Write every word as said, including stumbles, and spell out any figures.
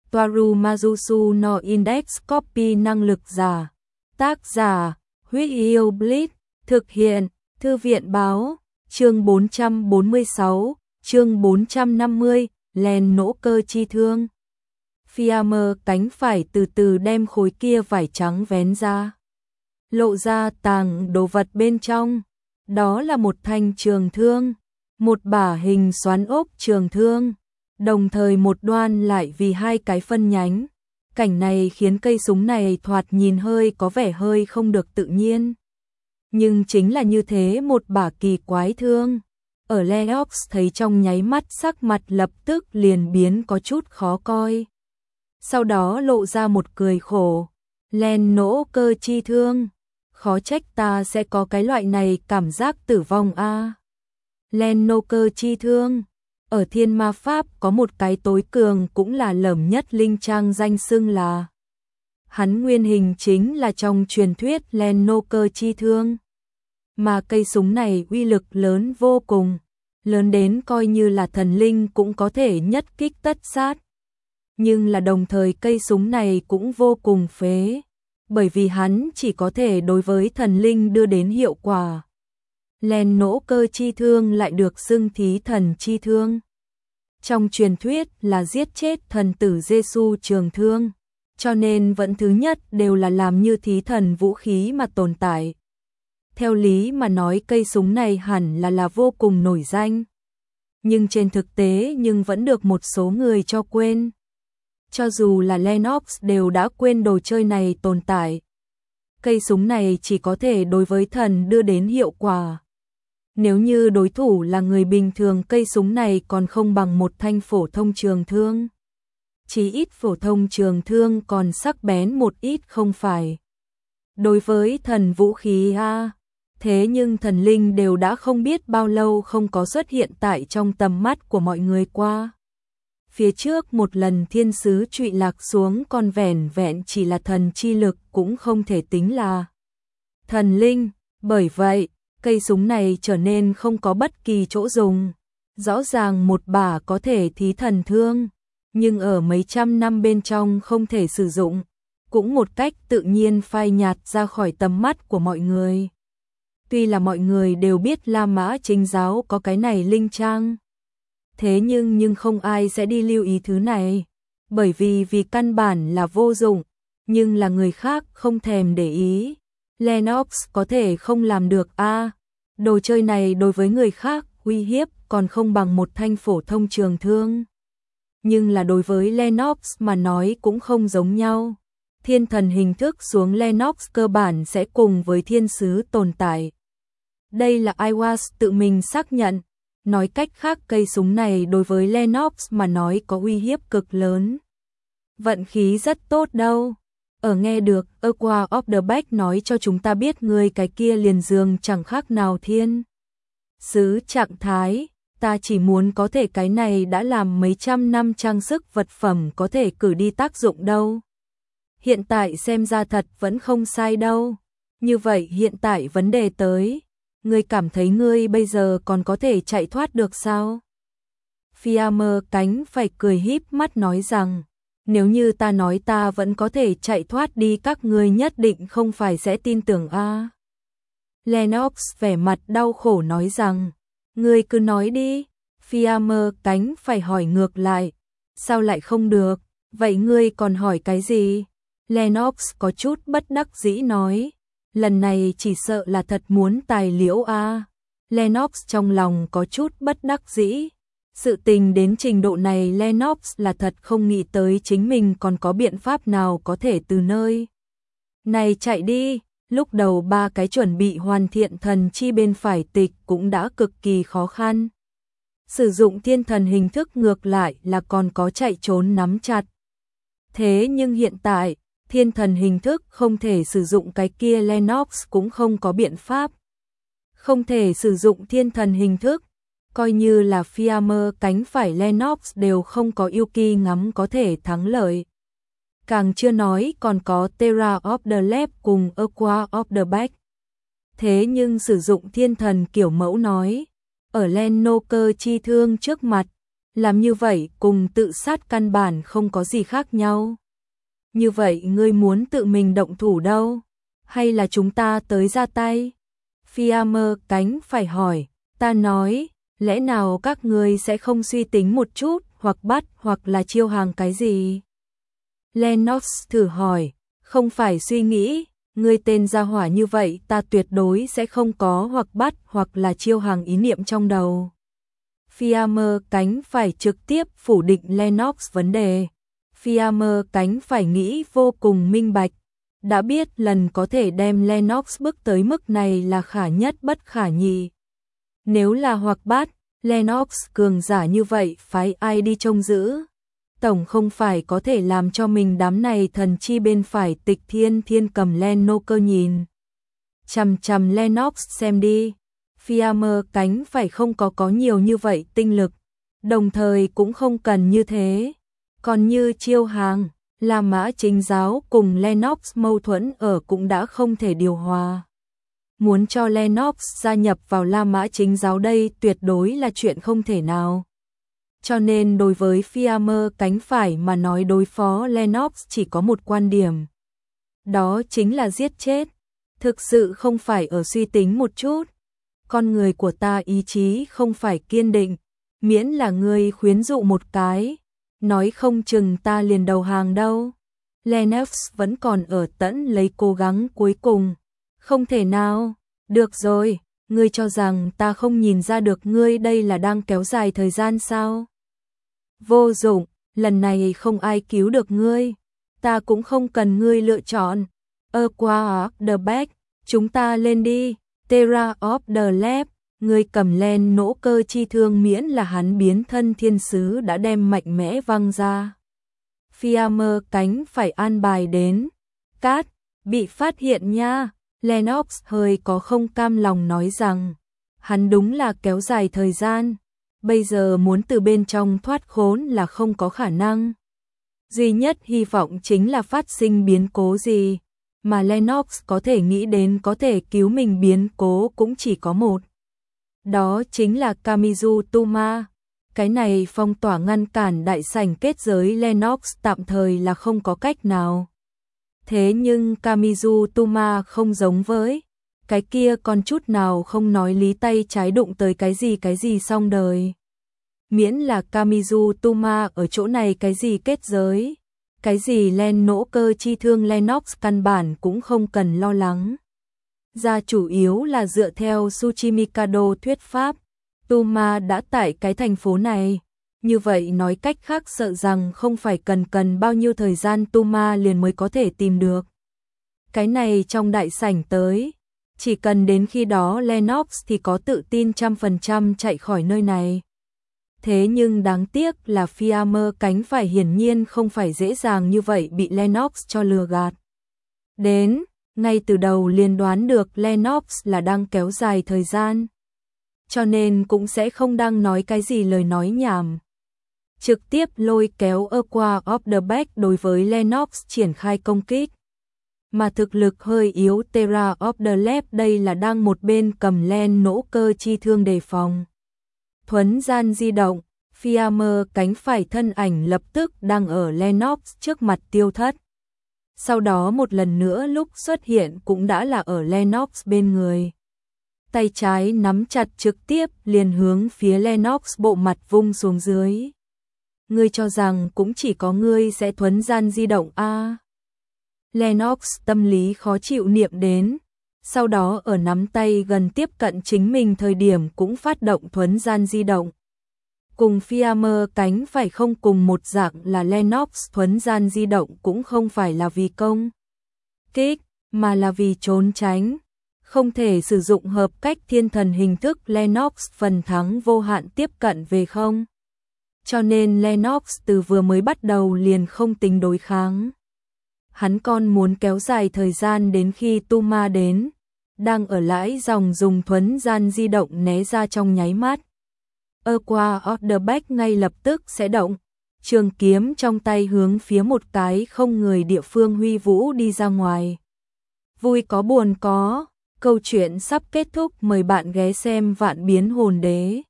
Toaru Majusu no Index Copy năng lực giả. Tác giả, Huyết Yêu Blitz, thực hiện, Thư viện báo, chương bốn trăm bốn mươi sáu, chương bốn trăm năm mươi, len nỗ cơ chi thương. Fiammer cánh phải từ từ đem khối kia vải trắng vén ra. Lộ ra tàng đồ vật bên trong. Đó là một thanh trường thương, một bả hình xoắn ốc trường thương, đồng thời một đoan lại vì hai cái phân nhánh. Cảnh này khiến cây súng này thoạt nhìn hơi có vẻ hơi không được tự nhiên. Nhưng chính là như thế một bả kỳ quái thương. Ở Lennox thấy trong nháy mắt sắc mặt lập tức liền biến có chút khó coi. Sau đó lộ ra một cười khổ. Len nỗ cơ chi thương. Khó trách ta sẽ có cái loại này cảm giác tử vong a. À. Len nô cơ chi thương. Ở thiên ma pháp có một cái tối cường cũng là lởm nhất linh trang danh xưng là. Hắn nguyên hình chính là trong truyền thuyết len nô cơ chi thương. Mà cây súng này uy lực lớn vô cùng. Lớn đến coi như là thần linh cũng có thể nhất kích tất sát. Nhưng là đồng thời cây súng này cũng vô cùng phế. Bởi vì hắn chỉ có thể đối với thần linh đưa đến hiệu quả. Len nỗ cơ chi thương lại được xưng thí thần chi thương. Trong truyền thuyết là giết chết thần tử Giêsu trường thương. Cho nên vẫn thứ nhất đều là làm như thí thần vũ khí mà tồn tại. Theo lý mà nói cây súng này hẳn là là vô cùng nổi danh. Nhưng trên thực tế nhưng vẫn được một số người cho quên. Cho dù là Lennox đều đã quên đồ chơi này tồn tại. Cây súng này chỉ có thể đối với thần đưa đến hiệu quả. Nếu như đối thủ là người bình thường cây súng này còn không bằng một thanh phổ thông trường thương. Chỉ ít phổ thông trường thương còn sắc bén một ít không phải. Đối với thần vũ khí a, thế nhưng thần linh đều đã không biết bao lâu không có xuất hiện tại trong tầm mắt của mọi người qua. Phía trước một lần thiên sứ trụy lạc xuống còn vẻn vẹn chỉ là thần chi lực cũng không thể tính là thần linh, bởi vậy cây súng này trở nên không có bất kỳ chỗ dùng. Rõ ràng một bả có thể thí thần thương, nhưng ở mấy trăm năm bên trong không thể sử dụng, cũng một cách tự nhiên phai nhạt ra khỏi tầm mắt của mọi người. Tuy là mọi người đều biết La Mã Chính giáo có cái này linh trang, thế nhưng nhưng không ai sẽ đi lưu ý thứ này, bởi vì vì căn bản là vô dụng, nhưng là người khác không thèm để ý. Lennox có thể không làm được a, à, đồ chơi này đối với người khác uy hiếp còn không bằng một thanh phổ thông trường thương. Nhưng là đối với Lennox mà nói cũng không giống nhau. Thiên thần hình thức xuống Lennox cơ bản sẽ cùng với thiên sứ tồn tại. Đây là Iwas tự mình xác nhận. Nói cách khác cây súng này đối với Lennox mà nói có uy hiếp cực lớn. Vận khí rất tốt đâu. Ở nghe được Aqua of the Back nói cho chúng ta biết người cái kia liền dường chẳng khác nào thiên sứ trạng thái. Ta chỉ muốn có thể cái này đã làm mấy trăm năm trang sức vật phẩm có thể cử đi tác dụng đâu. Hiện tại xem ra thật vẫn không sai đâu. Như vậy hiện tại vấn đề tới. Ngươi cảm thấy ngươi bây giờ còn có thể chạy thoát được sao? Fiammer cánh phải cười híp mắt nói rằng, nếu như ta nói ta vẫn có thể chạy thoát đi các ngươi nhất định không phải sẽ tin tưởng a. À. Lennox vẻ mặt đau khổ nói rằng, ngươi cứ nói đi. Fiammer cánh phải hỏi ngược lại, sao lại không được, vậy ngươi còn hỏi cái gì? Lennox có chút bất đắc dĩ nói. Lần này chỉ sợ là thật muốn tài liễu a. À. Lennox trong lòng có chút bất đắc dĩ. Sự tình đến trình độ này Lennox là thật không nghĩ tới chính mình còn có biện pháp nào có thể từ nơi này chạy đi. Lúc đầu ba cái chuẩn bị hoàn thiện thần chi bên phải tịch cũng đã cực kỳ khó khăn. Sử dụng thiên thần hình thức ngược lại là còn có chạy trốn nắm chặt. Thế nhưng hiện tại thiên thần hình thức không thể sử dụng cái kia Lennox cũng không có biện pháp. Không thể sử dụng thiên thần hình thức, coi như là Fiammer cánh phải Lennox đều không có Yuki ngắm có thể thắng lợi. Càng chưa nói còn có Terra of the Left cùng Aqua of the Back. Thế nhưng sử dụng thiên thần kiểu mẫu nói, ở Len nô cơ chi thương trước mặt, Làm như vậy cùng tự sát căn bản không có gì khác nhau. Như vậy ngươi muốn tự mình động thủ đâu? Hay là chúng ta tới ra tay? Fiammer cánh phải hỏi, ta nói, lẽ nào các ngươi sẽ không suy tính một chút, hoặc bắt hoặc là chiêu hàng cái gì? Lennox thử hỏi, không phải suy nghĩ, ngươi tên gia hỏa như vậy ta tuyệt đối sẽ không có hoặc bắt hoặc là chiêu hàng ý niệm trong đầu. Fiammer cánh phải trực tiếp phủ định Lennox vấn đề. Fiammer cánh phải nghĩ vô cùng minh bạch. Đã biết lần có thể đem Lennox bước tới mức này là khả nhất bất khả nhị. Nếu là hoặc bắt, Lennox cường giả như vậy phái ai đi trông giữ? Tổng không phải có thể làm cho mình đám này thần chi bên phải Tịch Thiên Thiên cầm len nô cơ nhìn. Chằm chằm Lennox xem đi. Fiammer cánh phải không có có nhiều như vậy tinh lực, đồng thời cũng không cần như thế. Còn như chiêu hàng, La Mã Chính giáo cùng Lennox mâu thuẫn ở cũng đã không thể điều hòa. Muốn cho Lennox gia nhập vào La Mã Chính giáo đây tuyệt đối là chuyện không thể nào. Cho nên đối với Fiammer cánh phải mà nói đối phó Lennox chỉ có một quan điểm. Đó chính là giết chết. Thực sự không phải ở suy tính một chút. Con người của ta ý chí không phải kiên định, miễn là ngươi khuyến dụ một cái, nói không chừng ta liền đầu hàng đâu. Lennox vẫn còn ở tẫn lấy cố gắng cuối cùng. Không thể nào, được rồi, ngươi cho rằng ta không nhìn ra được ngươi đây là đang kéo dài thời gian sao? Vô dụng, lần này không ai cứu được ngươi, ta cũng không cần ngươi lựa chọn. Aqua of the Back, chúng ta lên đi. Terra of the Lab, người cầm len nỗ cơ chi thương miễn là hắn biến thân thiên sứ đã đem mạnh mẽ văng ra. Fiammer cánh phải an bài đến. Cát, bị phát hiện nha. Lennox hơi có không cam lòng nói rằng, hắn đúng là kéo dài thời gian. Bây giờ muốn từ bên trong thoát khốn là không có khả năng. Duy nhất hy vọng chính là phát sinh biến cố gì. Mà Lennox có thể nghĩ đến có thể cứu mình biến cố cũng chỉ có một. Đó chính là Kamizu Tuma. Cái này phong tỏa ngăn cản đại sảnh kết giới Lennox tạm thời là không có cách nào. Thế nhưng Kamizu Tuma không giống với cái kia còn chút nào không nói lý tay trái đụng tới cái gì cái gì xong đời. Miễn là Kamizu Tuma ở chỗ này cái gì kết giới. Cái gì len nỗ cơ chi thương Lennox căn bản cũng không cần lo lắng. Ra chủ yếu là dựa theo Tsuchimikado thuyết pháp, Tuma đã tại cái thành phố này. Như vậy nói cách khác sợ rằng không phải cần cần bao nhiêu thời gian Tuma liền mới có thể tìm được. Cái này trong đại sảnh tới, chỉ cần đến khi đó Lennox thì có tự tin trăm phần trăm chạy khỏi nơi này. Thế nhưng đáng tiếc là Fiammer cánh phải hiển nhiên không phải dễ dàng như vậy bị Lennox cho lừa gạt. Đến, ngay từ đầu liền đoán được Lennox là đang kéo dài thời gian. Cho nên cũng sẽ không đang nói cái gì lời nói nhảm. Trực tiếp lôi kéo Aqua of the Back đối với Lennox triển khai công kích. Mà thực lực hơi yếu Terra of the Lab đây là đang một bên cầm len nỗ cơ chi thương đề phòng. Thuấn gian di động, Fiammer cánh phải thân ảnh lập tức đang ở Lennox trước mặt tiêu thất. Sau đó một lần nữa lúc xuất hiện cũng đã là ở Lennox bên người. Tay trái nắm chặt trực tiếp liền hướng phía Lennox bộ mặt vung xuống dưới. Ngươi cho rằng cũng chỉ có ngươi sẽ thuấn gian di động a? À? Lennox tâm lý khó chịu niệm đến. Sau đó ở nắm tay gần tiếp cận chính mình thời điểm cũng phát động thuấn gian di động. Cùng Fiammer cánh phải không cùng một dạng là Lennox thuấn gian di động cũng không phải là vì công kích, mà là vì trốn tránh. Không thể sử dụng hợp cách thiên thần hình thức Lennox phần thắng vô hạn tiếp cận về không. Cho nên Lennox từ vừa mới bắt đầu liền không tính đối kháng. Hắn còn muốn kéo dài thời gian đến khi Tuma đến. Đang ở lãi dòng dùng thuấn gian di động né ra trong nháy mắt. Aqua of the Back ngay lập tức sẽ động. Trường kiếm trong tay hướng phía một cái không người địa phương huy vũ đi ra ngoài. Vui có buồn có. Câu chuyện sắp kết thúc, mời bạn ghé xem Vạn Biến Hồn Đế.